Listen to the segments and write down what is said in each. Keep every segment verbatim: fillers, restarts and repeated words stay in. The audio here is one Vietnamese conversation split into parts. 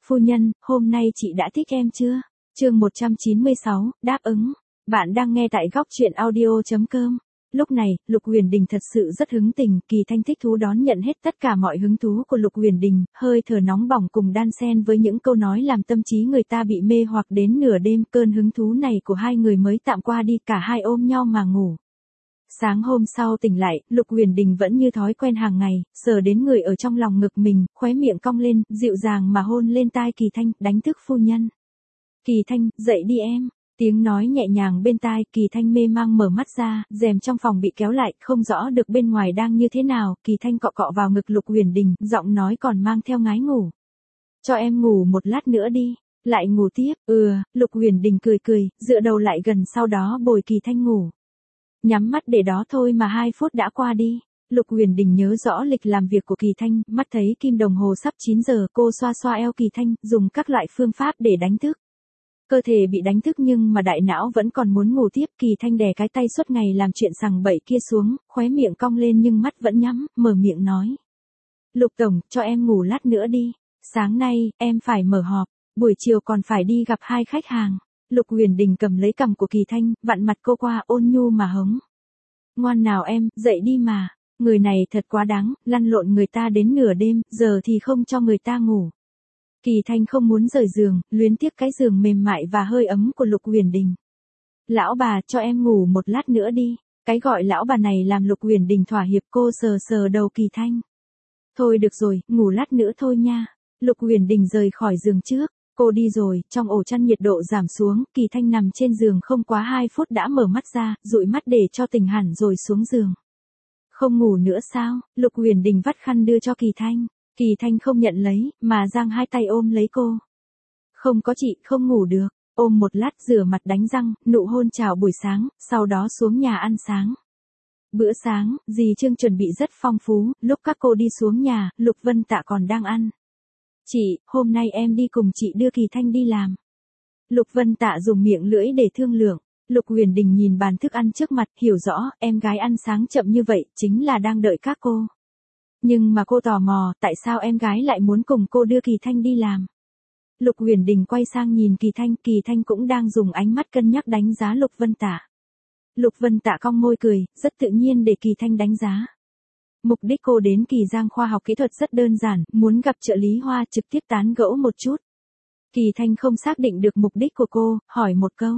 phu nhân, hôm nay chị đã thích em chưa? Chương một trăm chín mươi sáu, đáp ứng. Bạn đang nghe tại góc truyện audio chấm com. Lúc này, Lục Huyền Đình thật sự rất hứng tình, Kỳ Thanh thích thú đón nhận hết tất cả mọi hứng thú của Lục Huyền Đình, hơi thở nóng bỏng cùng đan xen với những câu nói làm tâm trí người ta bị mê hoặc đến nửa đêm, cơn hứng thú này của hai người mới tạm qua đi, cả hai ôm nhau mà ngủ. Sáng hôm sau tỉnh lại, Lục Huyền Đình vẫn như thói quen hàng ngày, sờ đến người ở trong lòng ngực mình, khóe miệng cong lên, dịu dàng mà hôn lên tai Kỳ Thanh, đánh thức phu nhân. Kỳ Thanh, dậy đi em. Tiếng nói nhẹ nhàng bên tai, Kỳ Thanh mê mang mở mắt ra, rèm trong phòng bị kéo lại, không rõ được bên ngoài đang như thế nào, Kỳ Thanh cọ cọ vào ngực Lục Huyền Đình, giọng nói còn mang theo ngái ngủ. Cho em ngủ một lát nữa đi, lại ngủ tiếp, ừ, Lục Huyền Đình cười cười, dựa đầu lại gần sau đó bồi Kỳ Thanh ngủ. Nhắm mắt để đó thôi mà hai phút đã qua đi. Lục Huyền Đình nhớ rõ lịch làm việc của Kỳ Thanh, mắt thấy kim đồng hồ sắp chín giờ, cô xoa xoa eo Kỳ Thanh, dùng các loại phương pháp để đánh thức. Cơ thể bị đánh thức nhưng mà đại não vẫn còn muốn ngủ tiếp, Kỳ Thanh đè cái tay suốt ngày làm chuyện sằng bậy kia xuống, khóe miệng cong lên nhưng mắt vẫn nhắm, mở miệng nói. Lục tổng, cho em ngủ lát nữa đi. Sáng nay, em phải mở họp, buổi chiều còn phải đi gặp hai khách hàng. Lục Huyền Đình cầm lấy cằm của Kỳ Thanh, vặn mặt cô qua, ôn nhu mà hống. Ngoan nào em, dậy đi mà. Người này thật quá đáng, lăn lộn người ta đến nửa đêm, giờ thì không cho người ta ngủ. Kỳ Thanh không muốn rời giường, luyến tiếc cái giường mềm mại và hơi ấm của Lục Huyền Đình. Lão bà, cho em ngủ một lát nữa đi. Cái gọi lão bà này làm Lục Huyền Đình thỏa hiệp, cô sờ sờ đầu Kỳ Thanh. Thôi được rồi, ngủ lát nữa thôi nha. Lục Huyền Đình rời khỏi giường trước. Cô đi rồi, trong ổ chăn nhiệt độ giảm xuống, Kỳ Thanh nằm trên giường không quá hai phút đã mở mắt ra, dụi mắt để cho tỉnh hẳn rồi xuống giường. Không ngủ nữa sao? Lục Huyền Đình vắt khăn đưa cho Kỳ Thanh. Kỳ Thanh không nhận lấy, mà giang hai tay ôm lấy cô. Không có chị, không ngủ được. Ôm một lát, rửa mặt đánh răng, nụ hôn chào buổi sáng, sau đó xuống nhà ăn sáng. Bữa sáng, dì Trương chuẩn bị rất phong phú, lúc các cô đi xuống nhà, Lục Vân Tạ còn đang ăn. Chị, hôm nay em đi cùng chị đưa Kỳ Thanh đi làm. Lục Vân Tạ dùng miệng lưỡi để thương lượng. Lục Huyền Đình nhìn bàn thức ăn trước mặt, hiểu rõ, em gái ăn sáng chậm như vậy, chính là đang đợi các cô. Nhưng mà cô tò mò, tại sao em gái lại muốn cùng cô đưa Kỳ Thanh đi làm? Lục Huyền Đình quay sang nhìn Kỳ Thanh, Kỳ Thanh cũng đang dùng ánh mắt cân nhắc đánh giá Lục Vân Tạ. Lục Vân Tạ cong môi cười, rất tự nhiên để Kỳ Thanh đánh giá. Mục đích cô đến Kỳ Giang khoa học kỹ thuật rất đơn giản, muốn gặp trợ lý Hoa trực tiếp tán gẫu một chút. Kỳ Thanh không xác định được mục đích của cô, hỏi một câu.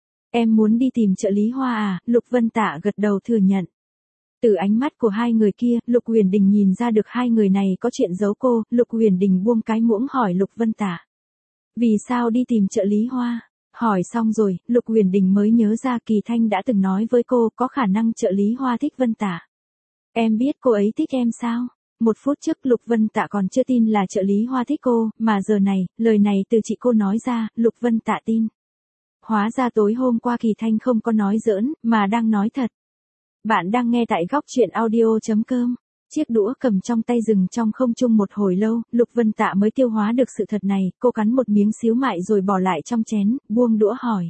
Em muốn đi tìm trợ lý Hoa à? Lục Vân Tạ gật đầu thừa nhận. Từ ánh mắt của hai người kia, Lục Huyền Đình nhìn ra được hai người này có chuyện giấu cô, Lục Huyền Đình buông cái muỗng hỏi Lục Vân Tạ. Vì sao đi tìm trợ lý Hoa? Hỏi xong rồi, Lục Huyền Đình mới nhớ ra Kỳ Thanh đã từng nói với cô có khả năng trợ lý Hoa thích Vân Tạ. Em biết cô ấy thích em sao? Một phút trước Lục Vân Tạ còn chưa tin là trợ lý Hoa thích cô, mà giờ này, lời này từ chị cô nói ra, Lục Vân Tạ tin. Hóa ra tối hôm qua Kỳ Thanh không có nói giỡn, mà đang nói thật. Bạn đang nghe tại góc truyện audio chấm com. Chiếc đũa cầm trong tay dừng trong không trung một hồi lâu, Lục Vân Tạ mới tiêu hóa được sự thật này, cô cắn một miếng xíu mại rồi bỏ lại trong chén, buông đũa hỏi.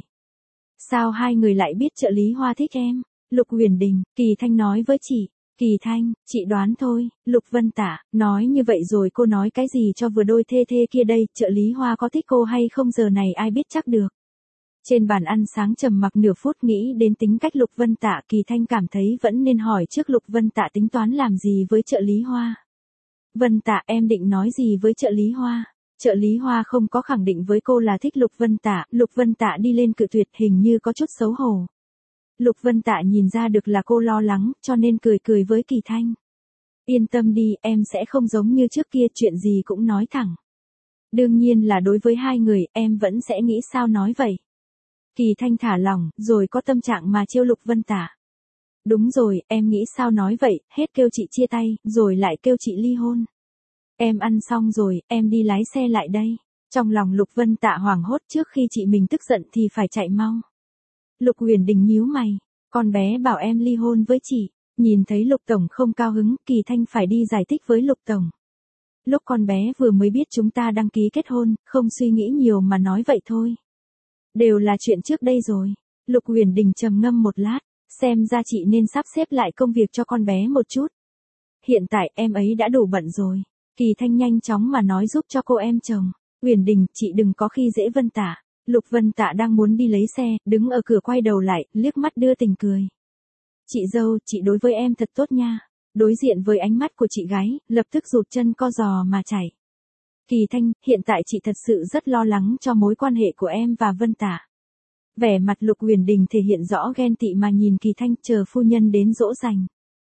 Sao hai người lại biết trợ lý Hoa thích em? Lục Huyền Đình, Kỳ Thanh nói với chị. Kỳ Thanh, chị đoán thôi. Lục Vân Tạ, nói như vậy rồi cô nói cái gì cho vừa đôi thê thê kia đây, trợ lý Hoa có thích cô hay không giờ này ai biết chắc được. Trên bàn ăn sáng trầm mặc nửa phút nghĩ đến tính cách Lục Vân Tạ, Kỳ Thanh cảm thấy vẫn nên hỏi trước Lục Vân Tạ tính toán làm gì với trợ lý Hoa. Vân Tạ, em định nói gì với trợ lý Hoa? Trợ lý Hoa không có khẳng định với cô là thích Lục Vân Tạ, Lục Vân Tạ đi lên cự tuyệt, hình như có chút xấu hổ. Lục Vân Tạ nhìn ra được là cô lo lắng, cho nên cười cười với Kỳ Thanh. Yên tâm đi, em sẽ không giống như trước kia, chuyện gì cũng nói thẳng. Đương nhiên là đối với hai người, em vẫn sẽ nghĩ sao nói vậy. Kỳ Thanh thả lỏng, rồi có tâm trạng mà trêu Lục Vân Tạ. Đúng rồi, em nghĩ sao nói vậy, hết kêu chị chia tay, rồi lại kêu chị ly hôn. Em ăn xong rồi, em đi lái xe lại đây. Trong lòng Lục Vân Tạ hoảng hốt, trước khi chị mình tức giận thì phải chạy mau. Lục Huyền Đình nhíu mày, con bé bảo em ly hôn với chị. Nhìn thấy Lục Tổng không cao hứng, Kỳ Thanh phải đi giải thích với Lục Tổng. Lúc con bé vừa mới biết chúng ta đăng ký kết hôn, không suy nghĩ nhiều mà nói vậy thôi. Đều là chuyện trước đây rồi. Lục Huyền Đình trầm ngâm một lát, xem ra chị nên sắp xếp lại công việc cho con bé một chút. Hiện tại em ấy đã đủ bận rồi. Kỳ Thanh nhanh chóng mà nói giúp cho cô em chồng. Uyển Đình, chị đừng có khi dễ Vân Tả. Lục Vân Tả đang muốn đi lấy xe, đứng ở cửa quay đầu lại, liếc mắt đưa tình cười. Chị dâu, chị đối với em thật tốt nha. Đối diện với ánh mắt của chị gái, lập tức rụt chân co giò mà chạy. Kỳ Thanh, hiện tại chị thật sự rất lo lắng cho mối quan hệ của em và Vân Tả. Vẻ mặt Lục Uyển Đình thể hiện rõ ghen tị mà nhìn Kỳ Thanh, chờ phu nhân đến dỗ dành.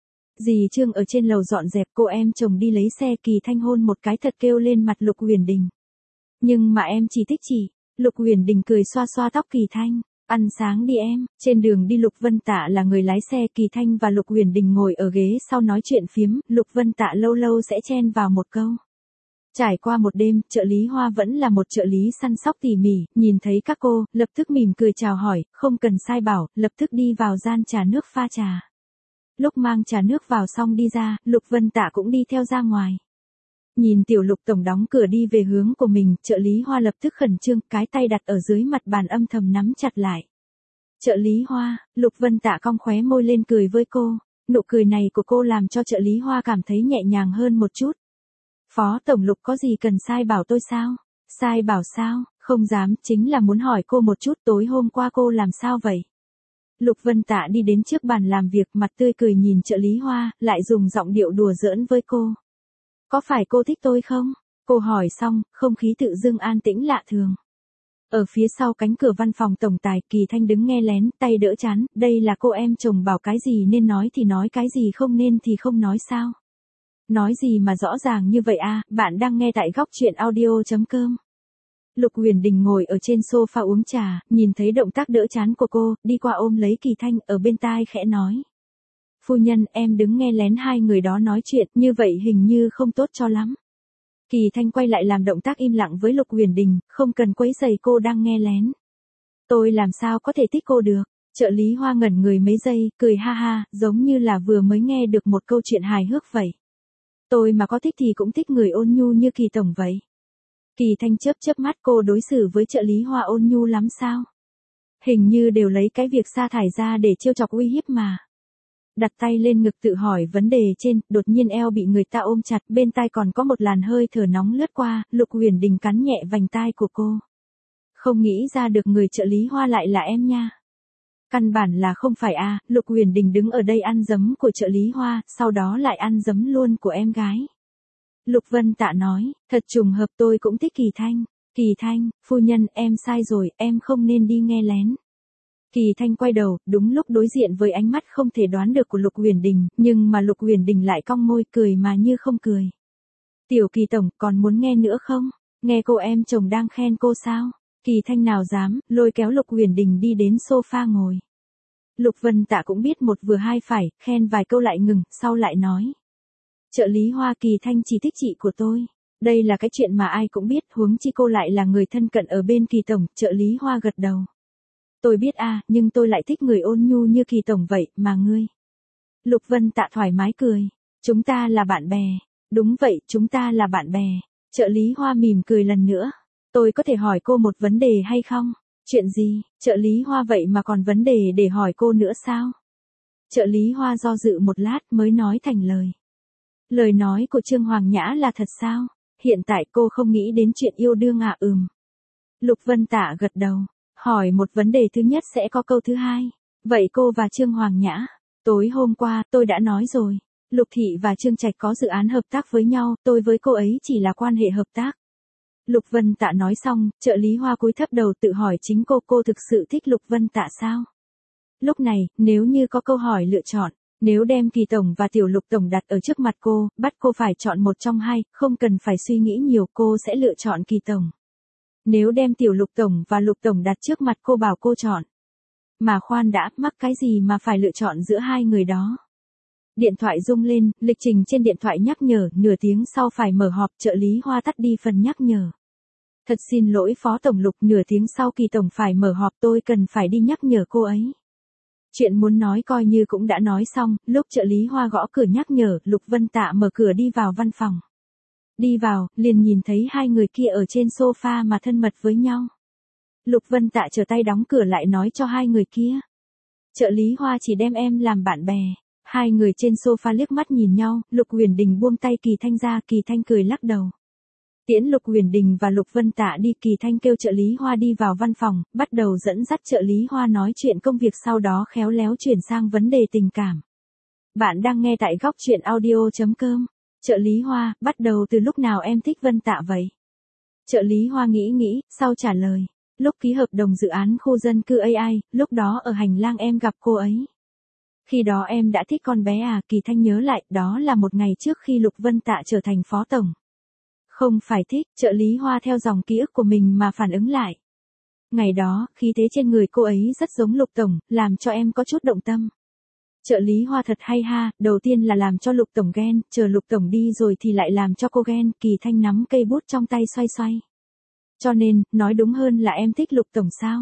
Dì Trương ở trên lầu dọn dẹp, cô em chồng đi lấy xe, Kỳ Thanh hôn một cái thật kêu lên mặt Lục Uyển Đình. Nhưng mà em chỉ thích chị. Lục Uyển Đình cười xoa xoa tóc Kỳ Thanh. Ăn sáng đi em. Trên đường đi Lục Vân Tả là người lái xe, Kỳ Thanh và Lục Uyển Đình ngồi ở ghế sau nói chuyện phiếm, Lục Vân Tả lâu lâu sẽ chen vào một câu. Trải qua một đêm, trợ lý Hoa vẫn là một trợ lý săn sóc tỉ mỉ, nhìn thấy các cô, lập tức mỉm cười chào hỏi, không cần sai bảo, lập tức đi vào gian trà nước pha trà. Lúc mang trà nước vào xong đi ra, Lục Vân Tả cũng đi theo ra ngoài. Nhìn tiểu Lục tổng đóng cửa đi về hướng của mình, trợ lý Hoa lập tức khẩn trương, cái tay đặt ở dưới mặt bàn âm thầm nắm chặt lại. Trợ lý Hoa, Lục Vân Tả cong khóe môi lên cười với cô, nụ cười này của cô làm cho trợ lý Hoa cảm thấy nhẹ nhàng hơn một chút. Phó tổng Lục có gì cần sai bảo tôi sao? Sai bảo sao? Không dám, chính là muốn hỏi cô một chút, tối hôm qua cô làm sao vậy? Lục Vân Tả đi đến trước bàn làm việc, mặt tươi cười nhìn trợ lý Hoa, lại dùng giọng điệu đùa giỡn với cô. Có phải cô thích tôi không? Cô hỏi xong, không khí tự dưng an tĩnh lạ thường. Ở phía sau cánh cửa văn phòng tổng tài, Kỳ Thanh đứng nghe lén, tay đỡ chán, đây là cô em chồng bảo cái gì nên nói thì nói, cái gì không nên thì không nói sao? Nói gì mà rõ ràng như vậy à, bạn đang nghe tại góc truyện audio chấm com. Lục Uyển Đình ngồi ở trên sofa uống trà, nhìn thấy động tác đỡ chán của cô, đi qua ôm lấy Kỳ Thanh, ở bên tai khẽ nói. Phu nhân, em đứng nghe lén hai người đó nói chuyện, như vậy hình như không tốt cho lắm. Kỳ Thanh quay lại làm động tác im lặng với Lục Uyển Đình, không cần quấy rầy cô đang nghe lén. Tôi làm sao có thể thích cô được? Trợ lý Hoa ngẩn người mấy giây, cười ha ha, giống như là vừa mới nghe được một câu chuyện hài hước vậy. Tôi mà có thích thì cũng thích người ôn nhu như Kỳ tổng vậy. Kỳ Thanh chớp chớp mắt, cô đối xử với trợ lý Hoa ôn nhu lắm sao? Hình như đều lấy cái việc sa thải ra để trêu chọc uy hiếp mà. Đặt tay lên ngực tự hỏi vấn đề trên, đột nhiên eo bị người ta ôm chặt, bên tai còn có một làn hơi thở nóng lướt qua, Lục Uyển Đình cắn nhẹ vành tai của cô. Không nghĩ ra được người trợ lý Hoa lại là em nha. Căn bản là không phải a, à, Lục Uyển Đình đứng ở đây ăn dấm của trợ lý Hoa, sau đó lại ăn dấm luôn của em gái. Lục Vân Tả nói, thật trùng hợp, tôi cũng thích Kỳ Thanh. Kỳ Thanh, phu nhân, em sai rồi, em không nên đi nghe lén. Kỳ Thanh quay đầu, đúng lúc đối diện với ánh mắt không thể đoán được của Lục Uyển Đình, nhưng mà Lục Uyển Đình lại cong môi cười mà như không cười. Tiểu Kỳ tổng, còn muốn nghe nữa không? Nghe cô em chồng đang khen cô sao? Kỳ Thanh nào dám, lôi kéo Lục Uyển Đình đi đến sofa ngồi. Lục Vân Tả cũng biết một vừa hai phải, khen vài câu lại ngừng, sau lại nói. Trợ lý Hoa, Kỳ Thanh chỉ thích chị của tôi. Đây là cái chuyện mà ai cũng biết, huống chi cô lại là người thân cận ở bên Kỳ tổng, trợ lý Hoa gật đầu. Tôi biết à, nhưng tôi lại thích người ôn nhu như Kỳ tổng vậy, mà ngươi. Lục Vân Tả thoải mái cười. Chúng ta là bạn bè. Đúng vậy, chúng ta là bạn bè. Trợ lý Hoa mỉm cười lần nữa. Tôi có thể hỏi cô một vấn đề hay không? Chuyện gì? Trợ lý Hoa vậy mà còn vấn đề để hỏi cô nữa sao? Trợ lý Hoa do dự một lát mới nói thành lời. Lời nói của Trương Hoàng Nhã là thật sao? Hiện tại cô không nghĩ đến chuyện yêu đương à? Ừm. Lục Vân Tả gật đầu. Hỏi một vấn đề thứ nhất sẽ có câu thứ hai. Vậy cô và Trương Hoàng Nhã? Tối hôm qua, tôi đã nói rồi. Lục Thị và Trương Trạch có dự án hợp tác với nhau, tôi với cô ấy chỉ là quan hệ hợp tác. Lục Vân Tả nói xong, trợ lý Hoa cúi thấp đầu tự hỏi chính cô, cô thực sự thích Lục Vân Tả sao? Lúc này, nếu như có câu hỏi lựa chọn, nếu đem Kỳ tổng và Tiểu Lục tổng đặt ở trước mặt cô, bắt cô phải chọn một trong hai, không cần phải suy nghĩ nhiều, cô sẽ lựa chọn Kỳ tổng. Nếu đem Tiểu Lục tổng và Lục tổng đặt trước mặt cô bảo cô chọn. Mà khoan đã, mắc cái gì mà phải lựa chọn giữa hai người đó? Điện thoại rung lên, lịch trình trên điện thoại nhắc nhở, nửa tiếng sau phải mở họp, trợ lý Hoa tắt đi phần nhắc nhở. Thật xin lỗi Phó tổng Lục, nửa tiếng sau Kỳ tổng phải mở họp, tôi cần phải đi nhắc nhở cô ấy. Chuyện muốn nói coi như cũng đã nói xong, lúc trợ lý Hoa gõ cửa nhắc nhở, Lục Vân Tả mở cửa đi vào văn phòng. Đi vào, liền nhìn thấy hai người kia ở trên sofa mà thân mật với nhau. Lục Vân Tả trở tay đóng cửa lại nói cho hai người kia. Trợ lý Hoa chỉ đem em làm bạn bè. Hai người trên sofa liếc mắt nhìn nhau, Lục Uyển Đình buông tay Kỳ Thanh ra, Kỳ Thanh cười lắc đầu. Tiễn Lục Huyền Đình và Lục Vân Tạ đi, Kỳ Thanh kêu trợ lý Hoa đi vào văn phòng, bắt đầu dẫn dắt trợ lý Hoa nói chuyện công việc, sau đó khéo léo chuyển sang vấn đề tình cảm. Bạn đang nghe tại góc truyện audio.com. Trợ lý Hoa, bắt đầu từ lúc nào em thích Vân Tạ vậy? Trợ lý Hoa nghĩ nghĩ, sau trả lời. Lúc ký hợp đồng dự án khu dân cư a i, lúc đó ở hành lang em gặp cô ấy. Khi đó em đã thích con bé à? Kỳ Thanh nhớ lại, đó là một ngày trước khi Lục Vân Tạ trở thành phó tổng. Không phải thích, trợ lý Hoa theo dòng ký ức của mình mà phản ứng lại. Ngày đó, khí thế trên người cô ấy rất giống Lục tổng, làm cho em có chút động tâm. Trợ lý Hoa thật hay ha, đầu tiên là làm cho Lục tổng ghen, chờ Lục tổng đi rồi thì lại làm cho cô ghen. Kỳ Thanh nắm cây bút trong tay xoay xoay. Cho nên, nói đúng hơn là em thích Lục tổng sao?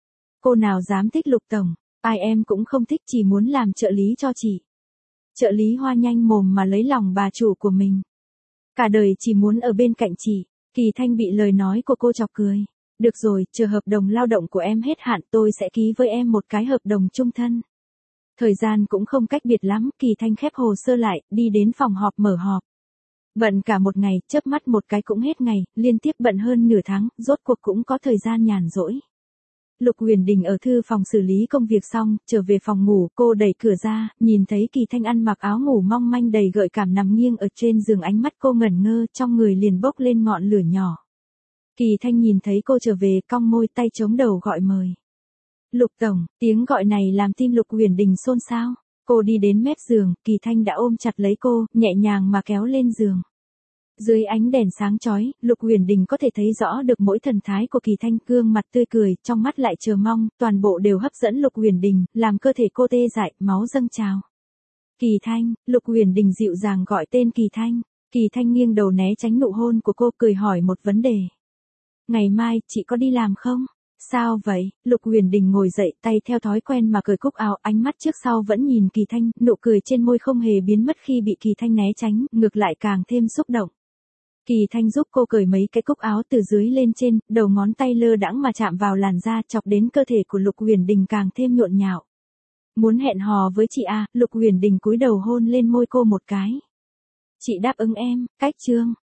Cô nào dám thích Lục tổng, ai em cũng không thích, chỉ muốn làm trợ lý cho chị. Trợ lý Hoa nhanh mồm mà lấy lòng bà chủ của mình. Cả đời chỉ muốn ở bên cạnh chị. Kỳ Thanh bị lời nói của cô chọc cười. Được rồi, chờ hợp đồng lao động của em hết hạn tôi sẽ ký với em một cái hợp đồng chung thân. Thời gian cũng không cách biệt lắm, Kỳ Thanh khép hồ sơ lại, đi đến phòng họp mở họp. Bận cả một ngày, chớp mắt một cái cũng hết ngày, liên tiếp bận hơn nửa tháng, rốt cuộc cũng có thời gian nhàn rỗi. Lục Huyền Đình ở thư phòng xử lý công việc xong, trở về phòng ngủ, cô đẩy cửa ra, nhìn thấy Kỳ Thanh ăn mặc áo ngủ mong manh đầy gợi cảm nằm nghiêng ở trên giường, ánh mắt cô ngẩn ngơ, trong người liền bốc lên ngọn lửa nhỏ. Kỳ Thanh nhìn thấy cô trở về, cong môi, tay chống đầu gọi mời. Lục tổng, tiếng gọi này làm tim Lục Huyền Đình xôn xao. Cô đi đến mép giường, Kỳ Thanh đã ôm chặt lấy cô, nhẹ nhàng mà kéo lên giường. Dưới ánh đèn sáng chói, Lục Huyền Đình có thể thấy rõ được mỗi thần thái của Kỳ Thanh, gương mặt tươi cười, trong mắt lại chờ mong, toàn bộ đều hấp dẫn Lục Huyền Đình, làm cơ thể cô tê dại, máu dâng trào. Kỳ Thanh, Lục Huyền Đình dịu dàng gọi tên Kỳ Thanh. Kỳ Thanh nghiêng đầu né tránh nụ hôn của cô, cười hỏi một vấn đề. Ngày mai, chị có đi làm không? Sao vậy? Lục Huyền Đình ngồi dậy, tay theo thói quen mà cởi cúc áo, ánh mắt trước sau vẫn nhìn Kỳ Thanh, nụ cười trên môi không hề biến mất khi bị Kỳ Thanh né tránh, ngược lại càng thêm xúc động. Kỳ Thanh giúp cô cởi mấy cái cúc áo từ dưới lên trên, đầu ngón tay lơ đãng mà chạm vào làn da, chọc đến cơ thể của Lục Huyền Đình càng thêm nhộn nhạo. Muốn hẹn hò với chị à? Lục Huyền Đình cúi đầu hôn lên môi cô một cái. Chị đáp ứng em, cách chương.